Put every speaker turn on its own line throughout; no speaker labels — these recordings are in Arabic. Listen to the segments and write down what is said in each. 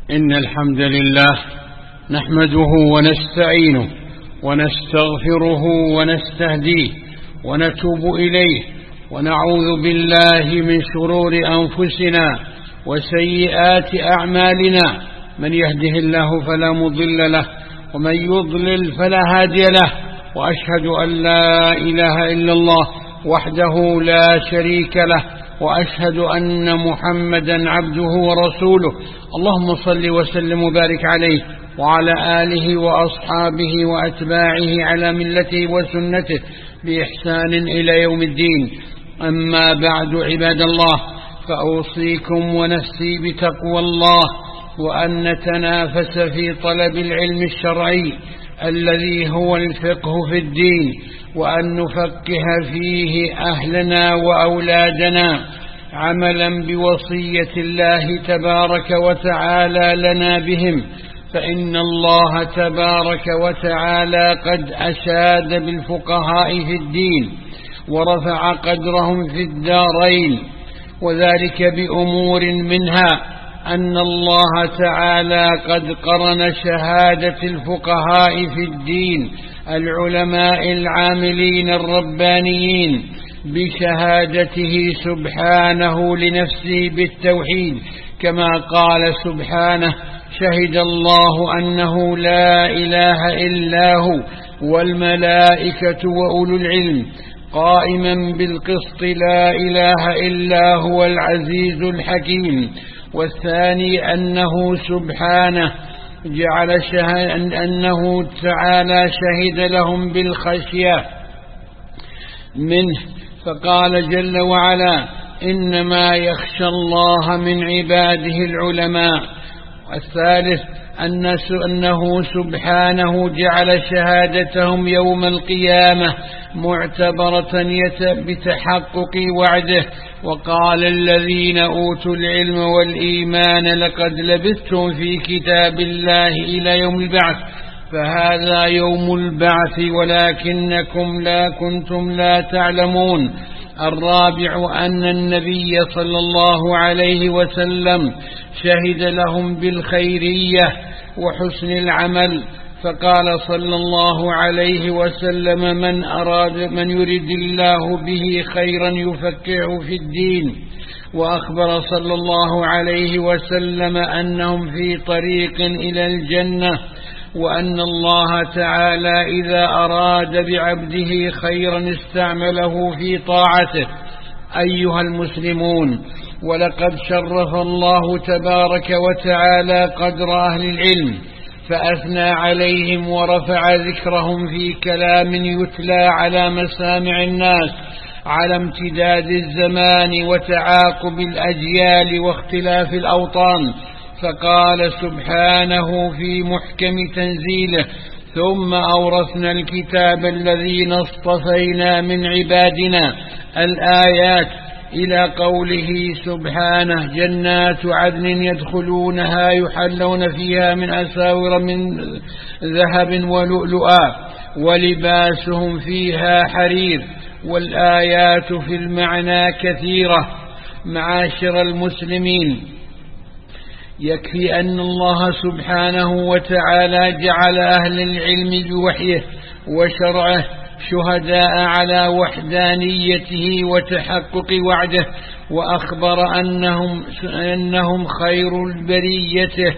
إن الحمد لله نحمده ونستعينه ونستغفره ونستهديه ونتوب إليه ونعوذ بالله من شرور أنفسنا وسيئات أعمالنا. من يهده الله فلا مضل له ومن يضلل فلا هادي له، وأشهد أن لا إله إلا الله وحده لا شريك له، وأشهد أن محمدا عبده ورسوله. اللهم صل وسلم وبارك عليه وعلى آله وأصحابه وأتباعه على ملته وسنته بإحسان إلى يوم الدين. أما بعد، عباد الله، فأوصيكم ونفسي بتقوى الله، وأن نتنافس في طلب العلم الشرعي الذي هو الفقه في الدين، وأن نفقه فيه أهلنا وأولادنا عملا بوصية الله تبارك وتعالى لنا بهم، فإن الله تبارك وتعالى قد أشاد بالفقهاء في الدين ورفع قدرهم في الدارين، وذلك بأمور منها أن الله تعالى قد قرن شهادة الفقهاء في الدين العلماء العاملين الربانيين بشهادته سبحانه لنفسه بالتوحيد، كما قال سبحانه: شهد الله أنه لا إله إلا هو والملائكة وأولو العلم قائما بالقسط لا إله إلا هو العزيز الحكيم. والثاني أنه سبحانه أنه تعالى شهد لهم بالخشية منه، فقال جل وعلا: إنما يخشى الله من عباده العلماء. والثالث أنه سبحانه جعل شهادتهم يوم القيامة معتبرة بتحقق وعده، وقال: الذين أوتوا العلم والإيمان لقد لبثتم في كتاب الله إلى يوم البعث، فهذا يوم البعث ولكنكم كنتم لا تعلمون. الرابع أن النبي صلى الله عليه وسلم شهد لهم بالخيرية وحسن العمل، فقال صلى الله عليه وسلم: من يرد الله به خيرا يفقهه في الدين. وأخبر صلى الله عليه وسلم أنهم في طريق إلى الجنة، وأن الله تعالى إذا أراد بعبده خيرا استعمله في طاعته. أيها المسلمون، ولقد شرف الله تبارك وتعالى قدر أهل العلم، فأثنى عليهم ورفع ذكرهم في كلام يتلى على مسامع الناس على امتداد الزمان وتعاقب الأجيال واختلاف الأوطان. فقال سبحانه في محكم تنزيله: ثم أورثنا الكتاب الذين اصطفينا من عبادنا، الآيات، إلى قوله سبحانه: جنات عدن يدخلونها يحلون فيها من أساور من ذهب ولؤلؤا ولباسهم فيها حرير. والآيات في المعنى كثيرة. معاشر المسلمين، يكفي أن الله سبحانه وتعالى جعل أهل العلم بوحيه وشرعه شهداء على وحدانيته وتحقق وعده، وأخبر أنهم خير البرية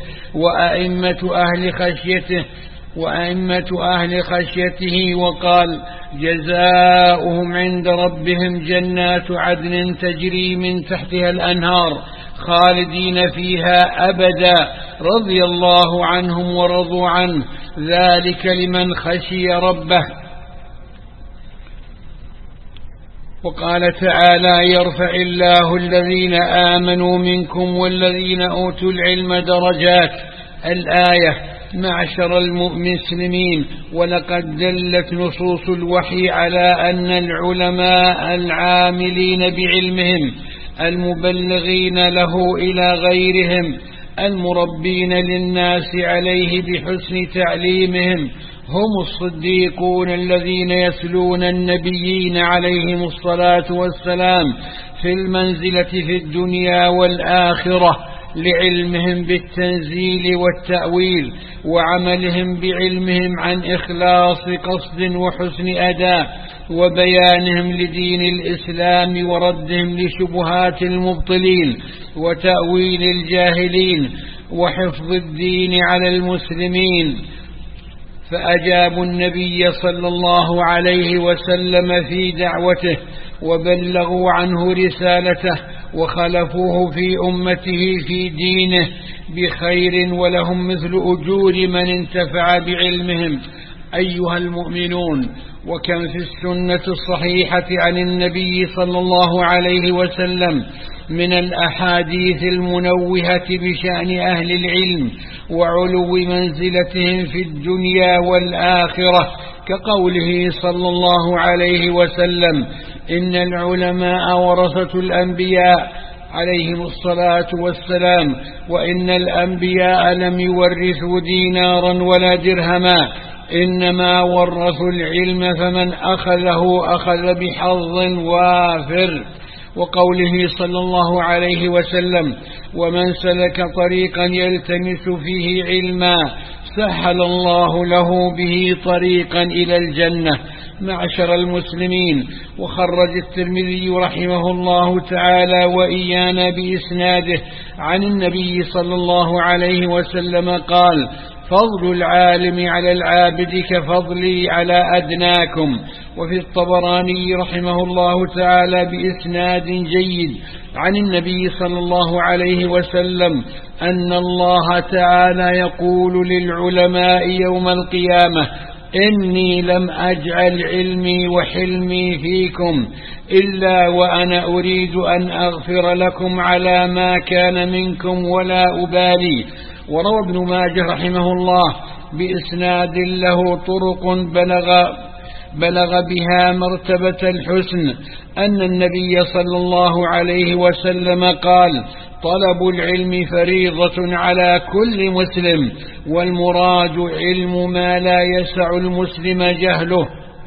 وأئمة أهل خشيته، وقال: جزاؤهم عند ربهم جنات عدن تجري من تحتها الأنهار خالدين فيها أبدا رضي الله عنهم ورضوا عنه، ذلك لمن خشي ربه. وقال تعالى: يرفع الله الذين آمنوا منكم والذين أوتوا العلم درجات. الآية. معشر المسلمين، ولقد دلت نصوص الوحي على أن العلماء العاملين بعلمهم المبلغين له إلى غيرهم المربين للناس عليه بحسن تعليمهم هم الصديقون الذين يسلون النبيين عليهم الصلاة والسلام في المنزلة في الدنيا والآخرة، لعلمهم بالتنزيل والتأويل، وعملهم بعلمهم عن إخلاص قصد وحسن أداء، وبيانهم لدين الإسلام وردهم لشبهات المبطلين وتأويل الجاهلين، وحفظ الدين على المسلمين. فأجابوا النبي صلى الله عليه وسلم في دعوته، وبلغوا عنه رسالته، وخلفوه في أمته في دينه بخير، ولهم مثل أجور من انتفع بعلمهم. أيها المؤمنون، وكم في السنة الصحيحة عن النبي صلى الله عليه وسلم من الأحاديث المنوهة بشأن أهل العلم وعلو منزلتهم في الدنيا والآخرة، كقوله صلى الله عليه وسلم: إن العلماء ورثة الأنبياء عليهم الصلاة والسلام، وإن الأنبياء لم يورثوا دينارا ولا درهما، إنما ورثوا العلم، فمن أخذه أخذ بحظ وافر. وقوله صلى الله عليه وسلم: ومن سلك طريقا يلتمس فيه علما سهل الله له به طريقا إلى الجنة. معشر المسلمين، وخرج الترمذي رحمه الله تعالى وإيانا بإسناده عن النبي صلى الله عليه وسلم قال: فضل العالم على العابد كفضلي على أدناكم. وفي الطبراني رحمه الله تعالى بإسناد جيد عن النبي صلى الله عليه وسلم أن الله تعالى يقول للعلماء يوم القيامة: إني لم أجعل علمي وحلمي فيكم إلا وأنا أريد أن أغفر لكم على ما كان منكم ولا أبالي. وروى ابن ماجه رحمه الله بإسناد له طرق بلغ بها مرتبة الحسن أن النبي صلى الله عليه وسلم قال: طلب العلم فريضة على كل مسلم، والمراد علم ما لا يسع المسلم جهله،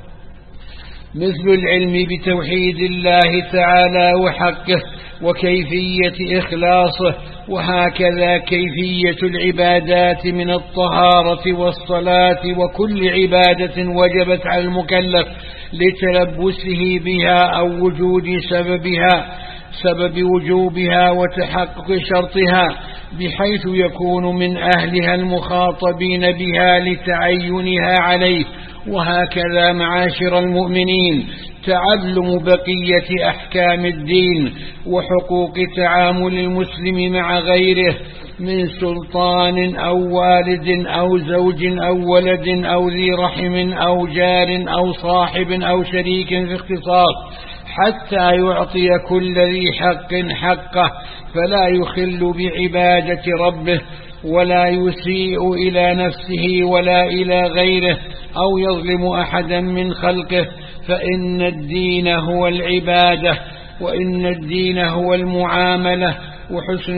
مثل العلم بتوحيد الله تعالى وحقه وكيفية إخلاصه، وهكذا كيفية العبادات من الطهارة والصلاة وكل عبادة وجبت على المكلف لتلبسه بها أو وجود سبب وجوبها وتحقق شرطها، بحيث يكون من أهلها المخاطبين بها لتعينها عليه. وهكذا معاشر المؤمنين، تعلم بقية أحكام الدين وحقوق تعامل المسلم مع غيره من سلطان أو والد أو زوج أو ولد أو ذي رحم أو جار أو صاحب أو شريك في اختصاص، حتى يعطي كل ذي حق حقه، فلا يخل بعبادة ربه ولا يسيء إلى نفسه ولا إلى غيره أو يظلم أحدا من خلقه، فإن الدين هو العبادة، وإن الدين هو المعاملة وحسن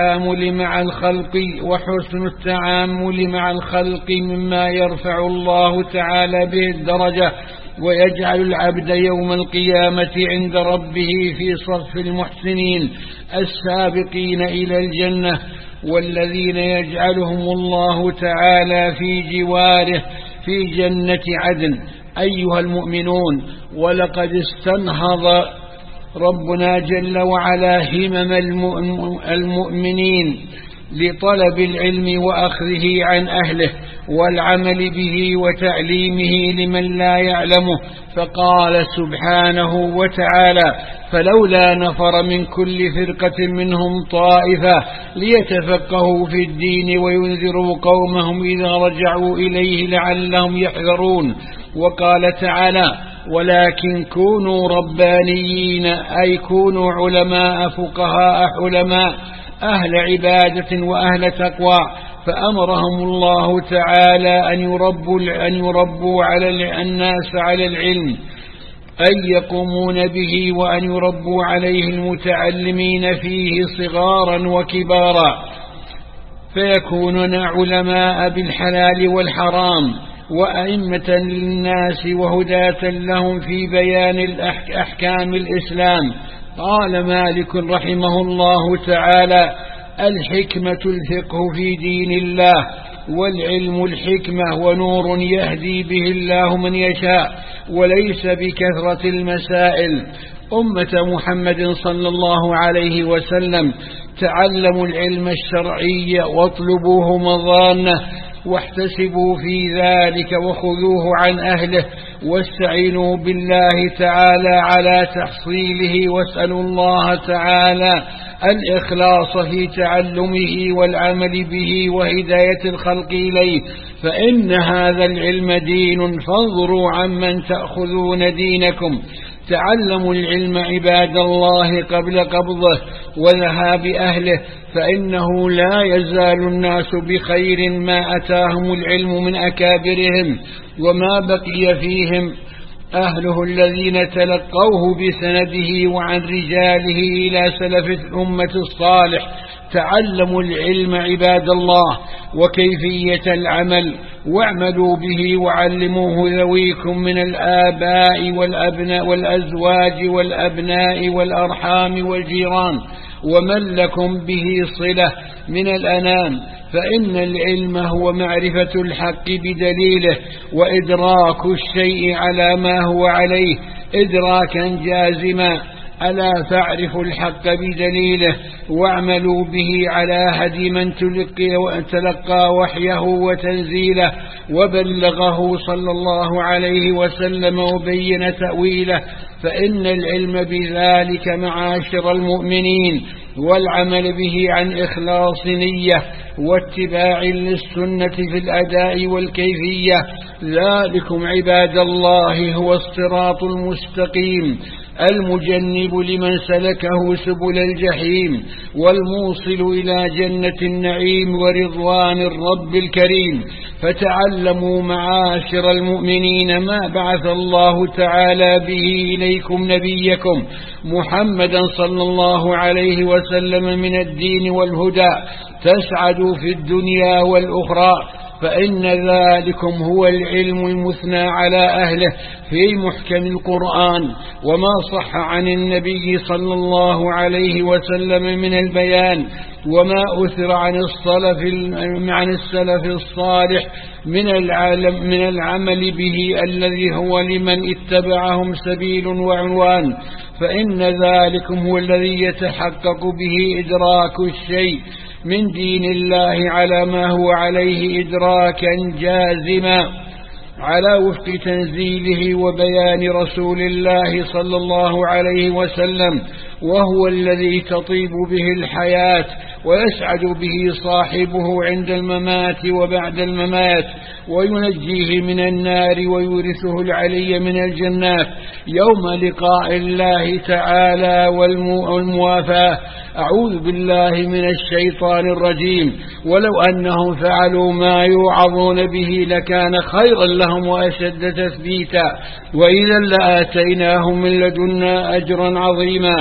التعامل مع الخلق مما يرفع الله تعالى به الدرجة ويجعل العبد يوم القيامة عند ربه في صف المحسنين السابقين إلى الجنة، والذين يجعلهم الله تعالى في جواره في جنة عدن. أيها المؤمنون، ولقد استنهض ربنا جل وعلا همم المؤمنين لطلب العلم وأخذه عن أهله والعمل به وتعليمه لمن لا يعلمه، فقال سبحانه وتعالى: فلولا نفر من كل فرقة منهم طائفة ليتفقهوا في الدين وينذروا قومهم إذا رجعوا إليه لعلهم يحذرون. وقال تعالى: ولكن كونوا ربانيين، أي كونوا علماء فقهاء حلماء أهل عبادة وأهل تقوى، فأمرهم الله تعالى أن يربوا على الناس على العلم، أن يقومون به، وأن يربوا عليه المتعلمين فيه صغارا وكبارا، فيكونون علماء بالحلال والحرام وأئمة للناس وهداة لهم في بيان أحكام الإسلام. قال مالك رحمه الله تعالى: الحكمة الفقه في دين الله، والعلم الحكمة ونور يهدي به الله من يشاء، وليس بكثرة المسائل. أمة محمد صلى الله عليه وسلم، تعلموا العلم الشرعي واطلبوه مظانه، واحتسبوا في ذلك وخذوه عن أهله، واستعينوا بالله تعالى على تحصيله، واسألوا الله تعالى الإخلاص في تعلمه والعمل به وهداية الخلق إليه، فإن هذا العلم دين، فانظروا عمن تأخذون دينكم. تعلموا العلم عباد الله قبل قبضه وذهاب أهله، فإنه لا يزال الناس بخير ما أتاهم العلم من أكابرهم، وما بقي فيهم أهله الذين تلقوه بسنده وعن رجاله إلى سلف الأمة الصالح. تعلموا العلم عباد الله وكيفية العمل، واعملوا به وعلموه ذويكم من الآباء والأبناء والأزواج والأبناء والأرحام والجيران، ومن لكم به صلة من الأنام، فإن العلم هو معرفة الحق بدليله، وإدراك الشيء على ما هو عليه إدراكا جازما. ألا فاعرفوا الحق بدليله، واعملوا به على هدي من تلقى وحيه وتنزيله وبلغه صلى الله عليه وسلم وبين تأويله، فإن العلم بذلك معاشر المؤمنين والعمل به عن إخلاص نية واتباع للسنة في الأداء والكيفية. ذلكم عباد الله هو الصراط المستقيم المجنب لمن سلكه سبل الجحيم، والموصل إلى جنة النعيم ورضوان الرب الكريم. فتعلموا معاشر المؤمنين ما بعث الله تعالى به إليكم نبيكم محمدا صلى الله عليه وسلم من الدين والهدى، تسعدوا في الدنيا والأخرى، فإن ذلكم هو العلم المثنى على أهله في محكم القرآن، وما صح عن النبي صلى الله عليه وسلم من البيان، وما أثر عن السلف الصالح من العمل به، الذي هو لمن اتبعهم سبيل وعنوان، فإن ذلكم هو الذي يتحقق به إدراك الشيء من دين الله على ما هو عليه إدراكا جازما على وفق تنزيله وبيان رسول الله صلى الله عليه وسلم، وهو الذي تطيب به الحياة ويسعد به صاحبه عند الممات وبعد الممات، وينجيه من النار ويورثه العلي من الجنات يوم لقاء الله تعالى والموافاة. أعوذ بالله من الشيطان الرجيم. ولو أنهم فعلوا ما يوعظون به لكان خيرا لهم وأشد تثبيتا، وإذا لآتيناهم من لدنا أجرا عظيما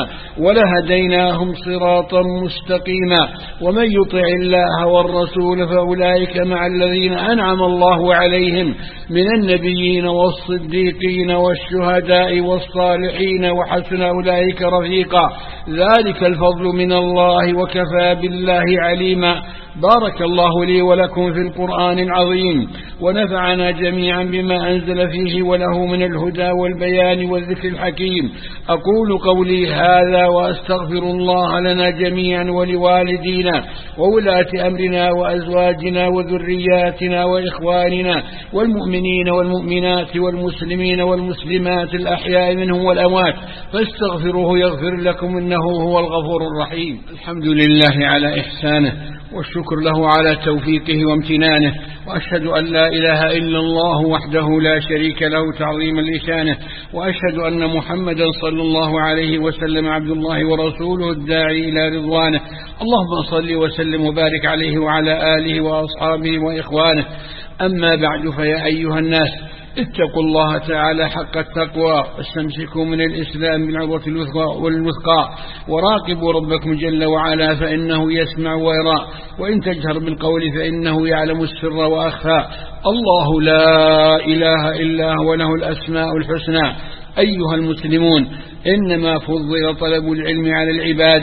ولهديناهم صراطا مستقيما. ومن يطع الله والرسول فأولئك مع الذين أنعم الله عليهم من النبيين والصديقين والشهداء والصالحين وحسن أولئك رفيقا، ذلك الفضل من الله وكفى بالله عليما. بارك الله لي ولكم في القرآن العظيم، ونفعنا جميعا بما أنزل فيه وله من الهدى والبيان والذكر الحكيم. أقول قولي هذا وأستغفر الله لنا جميعا ولوالدينا وولاة أمرنا وأزواجنا وذرياتنا وإخواننا والمؤمنين والمؤمنات والمسلمين والمسلمات الأحياء منهم والأموات، فاستغفروه يغفر لكم إنه هو الغفور الرحيم. الحمد لله على إحسانه، والشكر له على توفيقه وامتنانه، وأشهد أن لا إله إلا الله وحده لا شريك له تعظيما لشانه، وأشهد أن محمدا صلى الله عليه وسلم عبد الله ورسوله الداعي إلى رضوانه. اللهم صل وسلم وبارك عليه وعلى آله وأصحابه وإخوانه. أما بعد، فيا أيها الناس، اتقوا الله تعالى حق التقوى، واستمسكوا من الإسلام بالعروة والوثقى، وراقبوا ربكم جل وعلا فإنه يسمع ويرى، وإن تجهر بالقول فإنه يعلم السر وأخفى. الله لا إله إلا هو له الأسماء الحسنى. أيها المسلمون، إنما فضل طلب العلم على العبادة،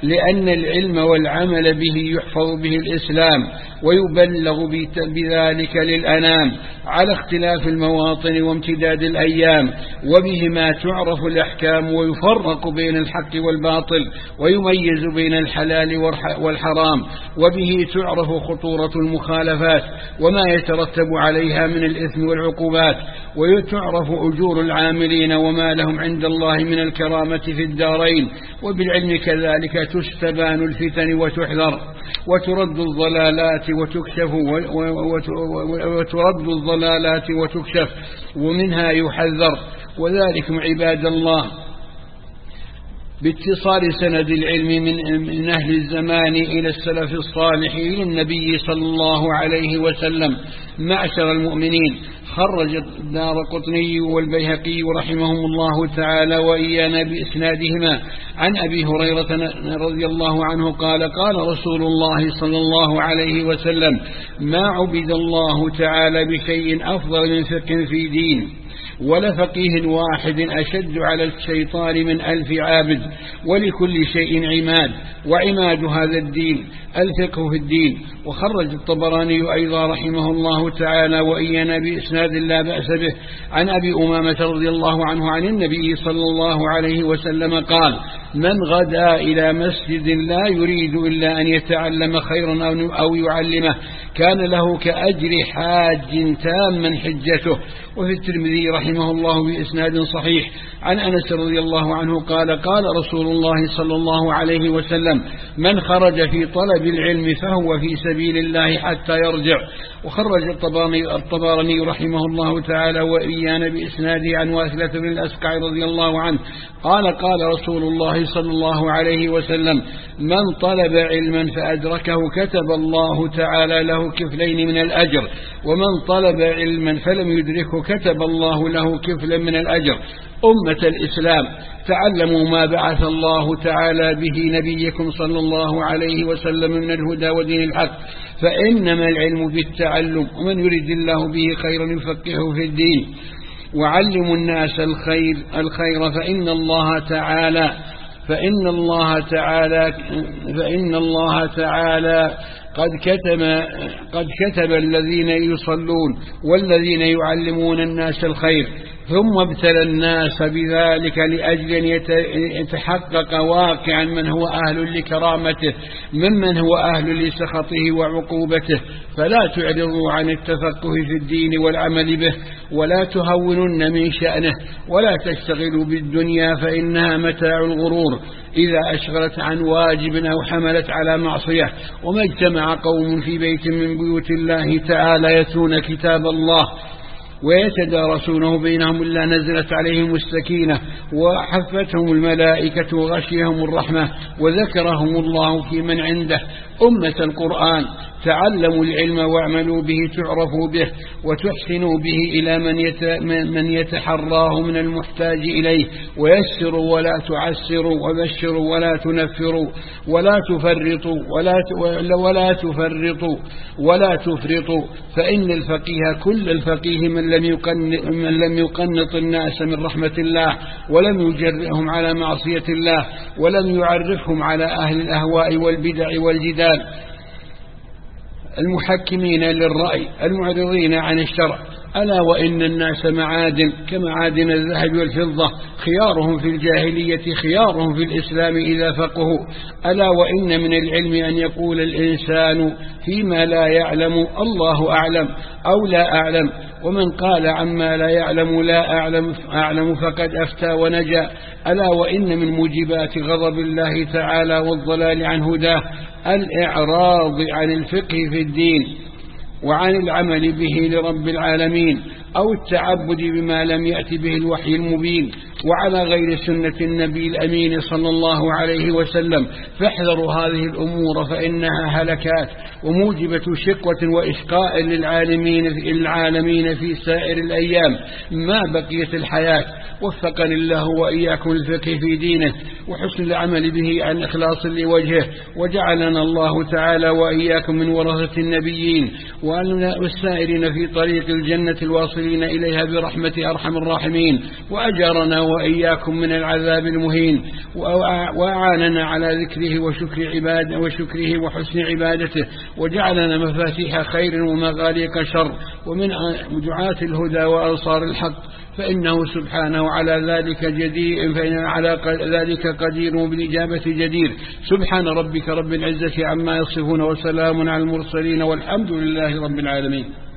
لأن العلم والعمل به يحفظ به الإسلام ويبلغ بذلك للأنام على اختلاف المواطن وامتداد الأيام، وبهما تعرف الأحكام ويفرق بين الحق والباطل ويميز بين الحلال والحرام، وبه تعرف خطورة المخالفات وما يترتب عليها من الإثم والعقوبات، ويتعرف أجور العاملين وما لهم عند الله من الكرامة في الدارين. وبالعلم كذلك تستبان الفتن وتحذر وترد الضلالات وتكشف ومنها يحذر. وذلكم عباد الله باتصال سند العلم من أهل الزمان إلى السلف الصالح إلى النبي صلى الله عليه وسلم. معشر المؤمنين، خرج الدارقطني والبيهقي رحمهم الله تعالى وإيانا بإسنادهما عن أبي هريرة رضي الله عنه قال: قال رسول الله صلى الله عليه وسلم: ما عبد الله تعالى بشيء أفضل من فقه في دين، ولا فقيه واحد أشد على الشيطان من 1000 عابد، ولكل شيء عماد، وعماد هذا الدين الفقه في الدين. وخرج الطبراني أيضا رحمه الله تعالى وإيانا بإسناد لا بأس به عن أبي أمامة رضي الله عنه عن النبي صلى الله عليه وسلم قال: من غدا إلى مسجد لا يريد إلا أن يتعلم خيرا أو يعلمه كان له كأجر حاج تاما حجته. وفي الترمذي رحمه الله بإسناد صحيح عن أنس رضي الله عنه قال: قال رسول الله صلى الله عليه وسلم: من خرج في طلب العلم فهو في سبيل الله حتى يرجع. وخرج الطبراني رحمه الله تعالى وإيانا بإسناده عن واثلة بن الأسقع رضي الله عنه قال: قال رسول الله صلى الله عليه وسلم: من طلب علما فأدركه كتب الله تعالى له كفلين من الأجر، ومن طلب علما فلم يدركه كتب الله له كفلا من الأجر. أمة الإسلام، تعلموا ما بعث الله تعالى به نبيكم صلى الله عليه وسلم من الهدى ودين الحق، فإنما العلم بالتعلم، ومن يريد الله به خيرا يفقهه في الدين. وعلموا الناس الخير فإن الله تعالى قد كتب الذين يصلون والذين يعلمون الناس الخير، ثم ابتلى الناس بذلك لأجل أن يتحقق واقعا من هو أهل لكرامته ممن هو أهل لسخطه وعقوبته. فلا تعرضوا عن التفقه في الدين والعمل به، ولا تهونن من شأنه، ولا تشتغلوا بالدنيا فإنها متاع الغرور إذا أشغلت عن واجب أو حملت على معصية. وما اجتمع قوم في بيت من بيوت الله تعالى يتلون كتاب الله ويتدارسونه بينهم إلا نزلت عليهم السكينة وحفتهم الملائكة وغشيهم الرحمة وذكرهم الله في من عنده. أمة القرآن، تعلموا العلم واعملوا به تعرفوا به وتحسنوا به إلى من يتحراه من المحتاج إليه، ويسروا ولا تعسروا، وبشروا ولا تنفروا، ولا تفرطوا ولا تفرطوا. فإن الفقيه كل الفقيه من لم يقنط الناس من رحمة الله، ولم يجرئهم على معصية الله، ولم يعرفهم على أهل الأهواء والبدع والجدال المحكمين للرأي المعرضين عن الشرع. ألا وإن الناس معادن كمعادن الذهب والفضة، خيارهم في الجاهلية خيارهم في الإسلام إذا فقهوا. ألا وإن من العلم أن يقول الإنسان فيما لا يعلم الله أعلم أو لا أعلم، ومن قال عما لا يعلم لا أعلم فقد أفتى ونجا. ألا وإن من موجبات غضب الله تعالى والضلال عن هداه الإعراض عن الفقه في الدين وعن العمل به لرب العالمين، أو التعبد بما لم يأت به الوحي المبين وعلى غير سنة النبي الأمين صلى الله عليه وسلم. فاحذروا هذه الأمور فإنها هلكات وموجبة شقوة وإشقاء للعالمين في سائر الأيام ما بقيت الحياة. وفقني الله وإياكم الفقه في دينه وحسن العمل به عن إخلاص لوجهه، وجعلنا الله تعالى وإياكم من ورثة النبيين والسائرين في طريق الجنة الواصلين إليها برحمة أرحم الراحمين، وأجرنا وإياكم من العذاب المهين، وأعاننا على ذكره وشكره وحسن عبادته، وجعلنا مفاتيح خير ومغاليق شر، ومن دعاة الهدى وأنصار الحق، فإنه سبحانه على ذلك جدير، فإن على ذلك قدير وبالإجابة جدير. سبحان ربك رب العزة عما يصفون، وسلام على المرسلين، والحمد لله رب العالمين.